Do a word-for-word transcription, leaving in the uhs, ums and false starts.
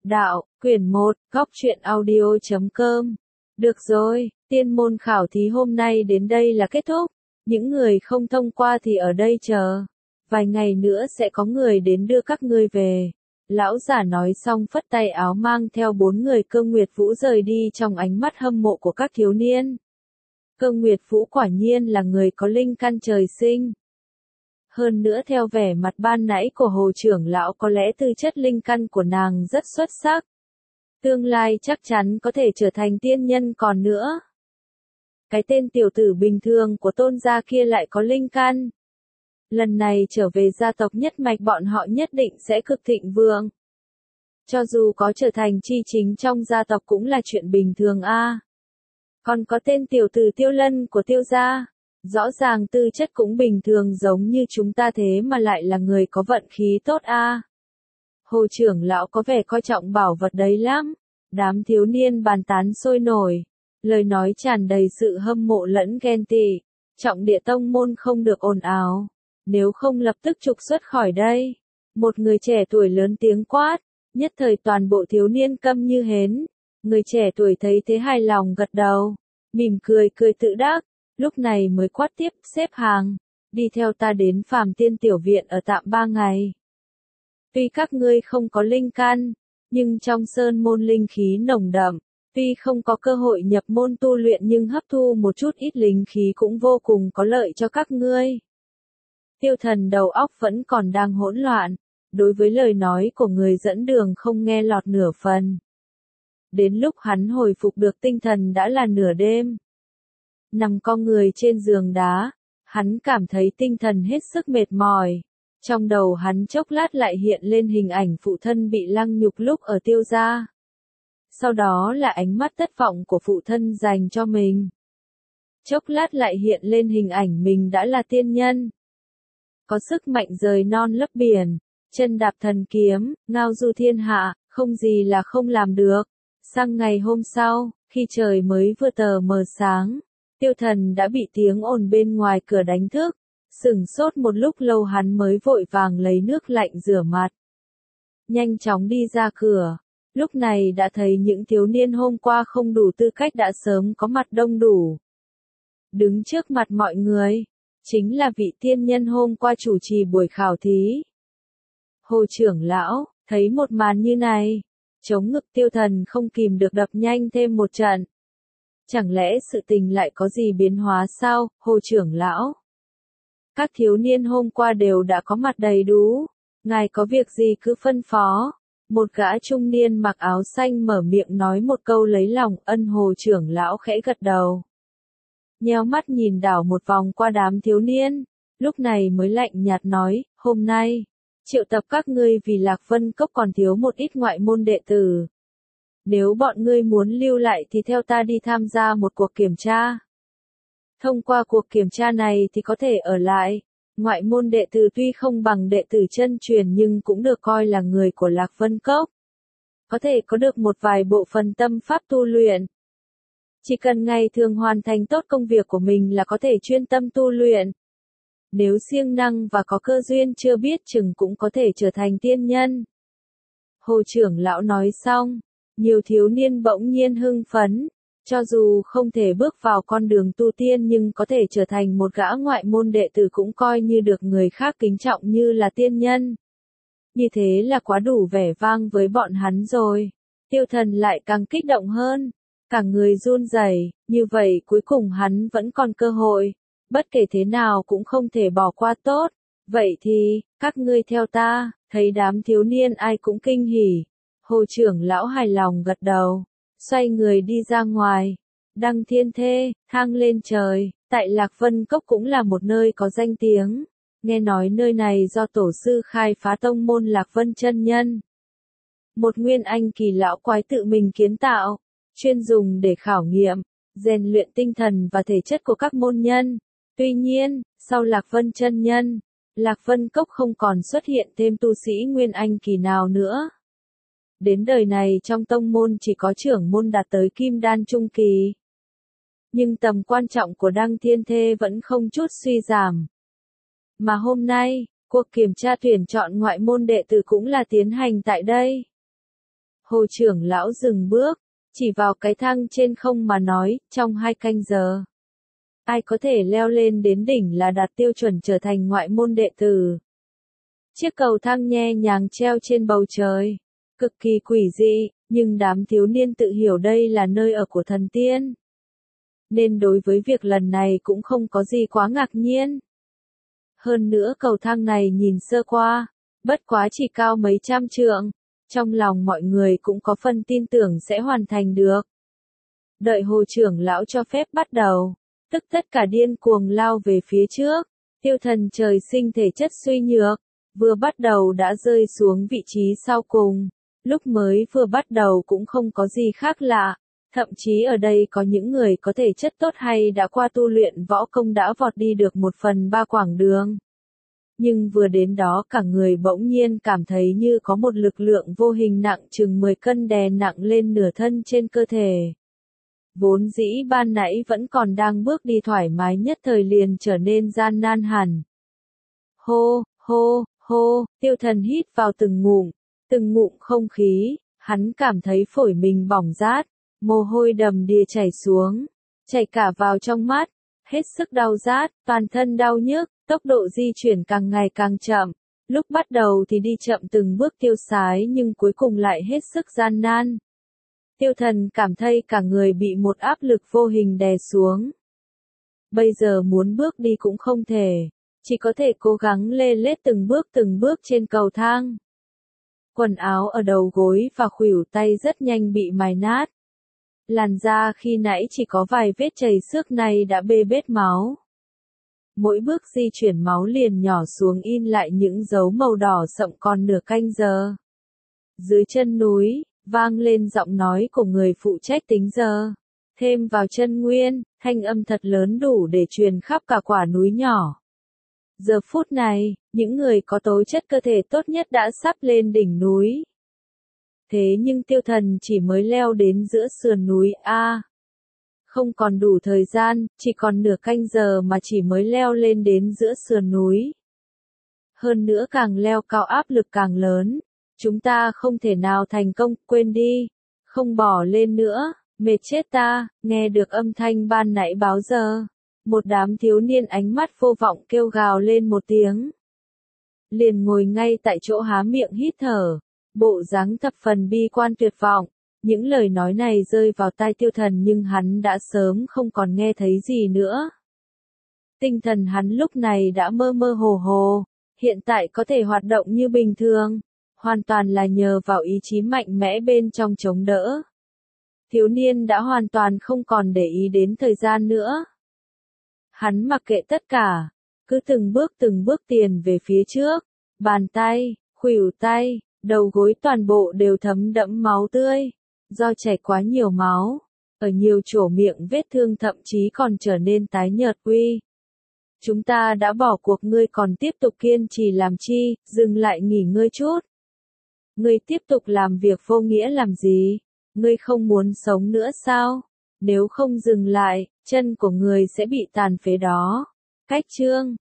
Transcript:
Đạo, quyển một, góc truyện audio chấm com. Được rồi, tiên môn khảo thí hôm nay đến đây là kết thúc. Những người không thông qua thì ở đây chờ. Vài ngày nữa sẽ có người đến đưa các ngươi về. Lão giả nói xong phất tay áo mang theo bốn người Cơ Nguyệt Vũ rời đi trong ánh mắt hâm mộ của các thiếu niên. Cơ Nguyệt Vũ quả nhiên là người có linh căn trời sinh. Hơn nữa theo vẻ mặt ban nãy của Hồ trưởng lão có lẽ tư chất linh căn của nàng rất xuất sắc. Tương lai chắc chắn có thể trở thành tiên nhân còn nữa. Cái tên tiểu tử bình thường của Tôn gia kia lại có linh căn. Lần này trở về gia tộc nhất mạch bọn họ nhất định sẽ cực thịnh vượng. Cho dù có trở thành chi chính trong gia tộc cũng là chuyện bình thường a. À. Còn có tên tiểu tử Tiêu Lân của Tiêu gia. Rõ ràng tư chất cũng bình thường giống như chúng ta thế mà lại là người có vận khí tốt a. À. Hồ trưởng lão có vẻ coi trọng bảo vật đấy lắm. Đám thiếu niên bàn tán sôi nổi. Lời nói tràn đầy sự hâm mộ lẫn ghen tị. Trọng địa tông môn không được ồn ào. Nếu không lập tức trục xuất khỏi đây. Một người trẻ tuổi lớn tiếng quát. Nhất thời toàn bộ thiếu niên câm như hến. Người trẻ tuổi thấy thế hài lòng gật đầu. Mỉm cười cười tự đắc. Lúc này mới quát tiếp, xếp hàng, đi theo ta đến Phàm Tiên Tiểu Viện ở tạm ba ngày. Tuy các ngươi không có linh căn, nhưng trong sơn môn linh khí nồng đậm, tuy không có cơ hội nhập môn tu luyện nhưng hấp thu một chút ít linh khí cũng vô cùng có lợi cho các ngươi. Tiêu Thần đầu óc vẫn còn đang hỗn loạn, đối với lời nói của người dẫn đường không nghe lọt nửa phần. Đến lúc hắn hồi phục được tinh thần đã là nửa đêm. Nằm co người trên giường đá, hắn cảm thấy tinh thần hết sức mệt mỏi. Trong đầu hắn chốc lát lại hiện lên hình ảnh phụ thân bị lăng nhục lúc ở Tiêu gia. Sau đó là ánh mắt thất vọng của phụ thân dành cho mình. Chốc lát lại hiện lên hình ảnh mình đã là tiên nhân. Có sức mạnh rời non lấp biển, chân đạp thần kiếm, ngao du thiên hạ, không gì là không làm được. Sang ngày hôm sau, khi trời mới vừa tờ mờ sáng, Tiêu Thần đã bị tiếng ồn bên ngoài cửa đánh thức, sửng sốt một lúc lâu hắn mới vội vàng lấy nước lạnh rửa mặt. Nhanh chóng đi ra cửa, lúc này đã thấy những thiếu niên hôm qua không đủ tư cách đã sớm có mặt đông đủ. Đứng trước mặt mọi người, chính là vị tiên nhân hôm qua chủ trì buổi khảo thí. Hồ trưởng lão, thấy một màn như này, chống ngực Tiêu Thần không kìm được đập nhanh thêm một trận. Chẳng lẽ sự tình lại có gì biến hóa sao, Hồ trưởng lão? Các thiếu niên hôm qua đều đã có mặt đầy đủ. Ngài có việc gì cứ phân phó. Một gã trung niên mặc áo xanh mở miệng nói một câu lấy lòng. Ân Hồ trưởng lão khẽ gật đầu. Nheo mắt nhìn đảo một vòng qua đám thiếu niên. Lúc này mới lạnh nhạt nói, hôm nay, triệu tập các ngươi vì Lạc Vân Cốc còn thiếu một ít ngoại môn đệ tử. Nếu bọn ngươi muốn lưu lại thì theo ta đi tham gia một cuộc kiểm tra. Thông qua cuộc kiểm tra này thì có thể ở lại. Ngoại môn đệ tử tuy không bằng đệ tử chân truyền nhưng cũng được coi là người của Lạc Vân Cốc. Có thể có được một vài bộ phận tâm pháp tu luyện. Chỉ cần ngày thường hoàn thành tốt công việc của mình là có thể chuyên tâm tu luyện. Nếu siêng năng và có cơ duyên chưa biết chừng cũng có thể trở thành tiên nhân. Hồ trưởng lão nói xong. Nhiều thiếu niên bỗng nhiên hưng phấn, cho dù không thể bước vào con đường tu tiên nhưng có thể trở thành một gã ngoại môn đệ tử cũng coi như được người khác kính trọng như là tiên nhân. Như thế là quá đủ vẻ vang với bọn hắn rồi. Tiêu Thần lại càng kích động hơn, cả người run rẩy, như vậy cuối cùng hắn vẫn còn cơ hội, bất kể thế nào cũng không thể bỏ qua tốt. Vậy thì, các ngươi theo ta, thấy đám thiếu niên ai cũng kinh hỉ. Hồ trưởng lão hài lòng gật đầu, xoay người đi ra ngoài. Đăng Thiên Thê, thang lên trời, tại Lạc Vân Cốc cũng là một nơi có danh tiếng. Nghe nói nơi này do tổ sư khai phá tông môn Lạc Vân chân nhân. Một nguyên anh kỳ lão quái tự mình kiến tạo, chuyên dùng để khảo nghiệm, rèn luyện tinh thần và thể chất của các môn nhân. Tuy nhiên, sau Lạc Vân chân nhân, Lạc Vân Cốc không còn xuất hiện thêm tu sĩ nguyên anh kỳ nào nữa. Đến đời này trong tông môn chỉ có trưởng môn đạt tới kim đan trung kỳ. Nhưng tầm quan trọng của Đăng Thiên Thê vẫn không chút suy giảm. Mà hôm nay, cuộc kiểm tra tuyển chọn ngoại môn đệ tử cũng là tiến hành tại đây. Hồ trưởng lão dừng bước, chỉ vào cái thang trên không mà nói, trong hai canh giờ. Ai có thể leo lên đến đỉnh là đạt tiêu chuẩn trở thành ngoại môn đệ tử. Chiếc cầu thang nhe nhàng treo trên bầu trời. Cực kỳ quỷ dị, nhưng đám thiếu niên tự hiểu đây là nơi ở của thần tiên. Nên đối với việc lần này cũng không có gì quá ngạc nhiên. Hơn nữa cầu thang này nhìn sơ qua, bất quá chỉ cao mấy trăm trượng. Trong lòng mọi người cũng có phần tin tưởng sẽ hoàn thành được. Đợi hồ trưởng lão cho phép bắt đầu, tức tất cả điên cuồng lao về phía trước. Tiêu thần trời sinh thể chất suy nhược, vừa bắt đầu đã rơi xuống vị trí sau cùng. Lúc mới vừa bắt đầu cũng không có gì khác lạ, thậm chí ở đây có những người có thể chất tốt hay đã qua tu luyện võ công đã vọt đi được một phần ba quãng đường. Nhưng vừa đến đó cả người bỗng nhiên cảm thấy như có một lực lượng vô hình nặng chừng mười cân đè nặng lên nửa thân trên cơ thể. Vốn dĩ ban nãy vẫn còn đang bước đi thoải mái nhất thời liền trở nên gian nan hẳn. Hô, hô, hô, tiêu thần hít vào từng ngụm, từng ngụm không khí, hắn cảm thấy phổi mình bỏng rát, mồ hôi đầm đìa chảy xuống, chảy cả vào trong mắt, hết sức đau rát, toàn thân đau nhức, tốc độ di chuyển càng ngày càng chậm. Lúc bắt đầu thì đi chậm từng bước tiêu sái nhưng cuối cùng lại hết sức gian nan. Tiêu thần cảm thấy cả người bị một áp lực vô hình đè xuống. Bây giờ muốn bước đi cũng không thể, chỉ có thể cố gắng lê lết từng bước từng bước trên cầu thang. Quần áo ở đầu gối và khuỷu tay rất nhanh bị mài nát. Làn da khi nãy chỉ có vài vết chảy xước này đã bê bết máu. Mỗi bước di chuyển máu liền nhỏ xuống in lại những dấu màu đỏ sậm còn nửa canh giờ. Dưới chân núi, vang lên giọng nói của người phụ trách tính giờ. Thêm vào chân nguyên, thanh âm thật lớn đủ để truyền khắp cả quả núi nhỏ. Giờ phút này, những người có tố chất cơ thể tốt nhất đã sắp lên đỉnh núi. Thế nhưng tiêu thần chỉ mới leo đến giữa sườn núi A. Không còn đủ thời gian, chỉ còn nửa canh giờ mà chỉ mới leo lên đến giữa sườn núi. Hơn nữa càng leo cao áp lực càng lớn. Chúng ta không thể nào thành công, quên đi. Không bỏ lên nữa, mệt chết ta, nghe được âm thanh ban nãy báo giờ. Một đám thiếu niên ánh mắt vô vọng kêu gào lên một tiếng. Liền ngồi ngay tại chỗ há miệng hít thở. Bộ dáng thập phần bi quan tuyệt vọng. Những lời nói này rơi vào tai tiêu thần nhưng hắn đã sớm không còn nghe thấy gì nữa. Tinh thần hắn lúc này đã mơ mơ hồ hồ, hiện tại có thể hoạt động như bình thường, hoàn toàn là nhờ vào ý chí mạnh mẽ bên trong chống đỡ. Thiếu niên đã hoàn toàn không còn để ý đến thời gian nữa. Hắn mặc kệ tất cả, cứ từng bước từng bước tiền về phía trước, bàn tay, khuỷu tay, đầu gối toàn bộ đều thấm đẫm máu tươi. Do chảy quá nhiều máu, ở nhiều chỗ miệng vết thương thậm chí còn trở nên tái nhợt uy. Chúng ta đã bỏ cuộc ngươi còn tiếp tục kiên trì làm chi, dừng lại nghỉ ngơi chút. Ngươi tiếp tục làm việc vô nghĩa làm gì? Ngươi không muốn sống nữa sao? Nếu không dừng lại, chân của ngươi sẽ bị tàn phế đó. Cách chương